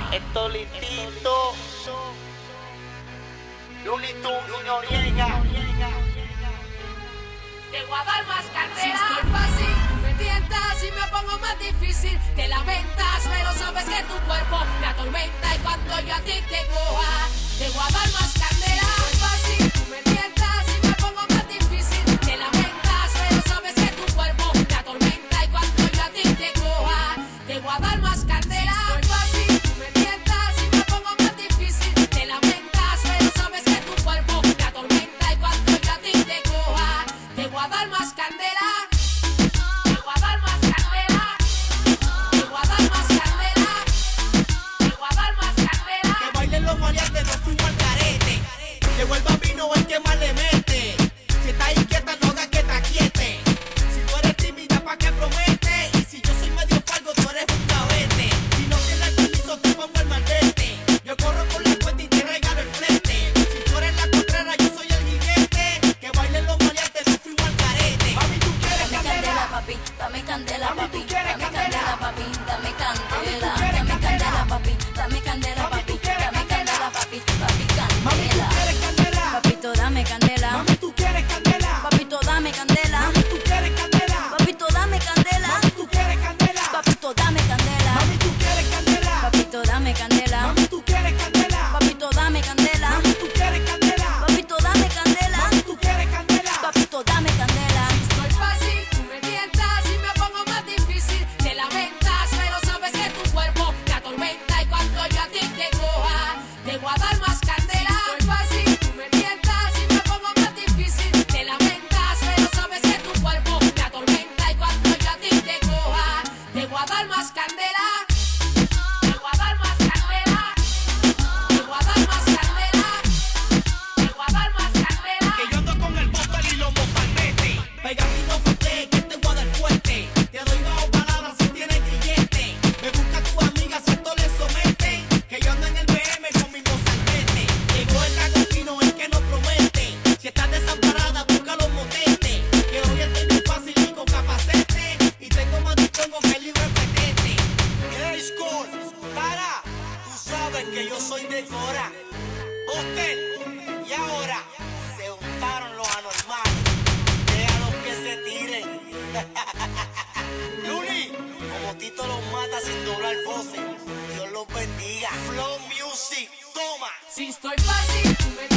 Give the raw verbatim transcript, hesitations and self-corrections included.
Esto listito. Looney Tunes y Noriega. Te voy a dar más cartera. Si estoy fácil, me tientas y me pongo más difícil. Te lamentas, pero sabes que tu cuerpo me atormenta. Y cuando yo a ti te coja, te voy a dar más candela. Si estoy fácil, tú me tientas y me pongo más difícil. Te lamentas, pero sabes que tu cuerpo me atormenta. Y cuando yo a ti te coja, te voy a dar más candela. Si estoy fácil, tú me tientas y me pongo más difícil. Te lamentas, pero sabes que tu cuerpo me atormenta. Y cuando yo a ti te coja, te voy a dar más candela. Te voy a dar más candela. Te voy a dar más candela. Te voy a dar más candela. Que bailen los maleantes, no fuimos al carete. Llegó el bambino, el que más le mete. Si estás inquieta, no hagas que te aquiete. Si tú eres tímida, ¿pa' qué promete? Y si yo soy medio falgo, tú eres un cabete. Si no tienes permiso, te pongo el maldete. Yo corro con la cuenta y te regalo el flete. Si tú eres la cotrera, yo soy el jinete. Que bailen los maleantes, no fuimos al carete. Mami, tú quieres Dame candela, candela. papi, dame candela, Mami, papi, tú quieres dame candela. candela, papi, dame candela, Mami, tú quieres dame candela. candela, papi, dame candela, Mami, papi, tú quieres dame candela. candela, papi, papi, Mami, tú candela. quieres candela. Papito, dame candela. Mami, tú quieres candela. Papito, dame candela. Mami, tú quieres candela. Papito, dame candela. Mami, tú quieres candela. Papito, dame candela. Mami, tú quieres candela. Papito, dame candela. Mami, tú quieres candela. Papito, dame candela. Mami, tú quieres candela. Papito, dame candela. Mami, tú quieres candela. Papito, dame candela. Si estoy fácil, tú me tientas y me pongo más difícil. Te lamentas, pero sabes que tu cuerpo me atormenta. Y cuando yo a ti te coja, te voy a dar más candela. Si estoy fácil, tú me tientas y me pongo más difícil. Te lamentas, pero sabes que tu cuerpo me atormenta. Y cuando yo a ti te coja, te voy a dar más candela. Te voy a dar más candela. Te voy a dar más candela. Te voy a dar más candela. Que yo ando con el bóster y los mozalbetes. Pegatino fuerte, que te voy a dar fuerte. Te doy bajo palabras si tienes grillete. Me busca tu amiga si esto le somete. Que yo ando en el B M con mi mozalbete. Llegó el trago fino, el que no promete. Si estás desamparada, busca los motetes. Que hoy estoy muy fácil y con capacete. Y tengo más dispongo que el libro petete. Hey, School, para. Tú sabes que yo soy de Cora. Bóster, y ahora se juntaron los anormales. Déjalos que se tiren. Luli, como Tito los mata sin doblar voces. Dios los bendiga. Flow Music, toma. Si estoy fácil, tú me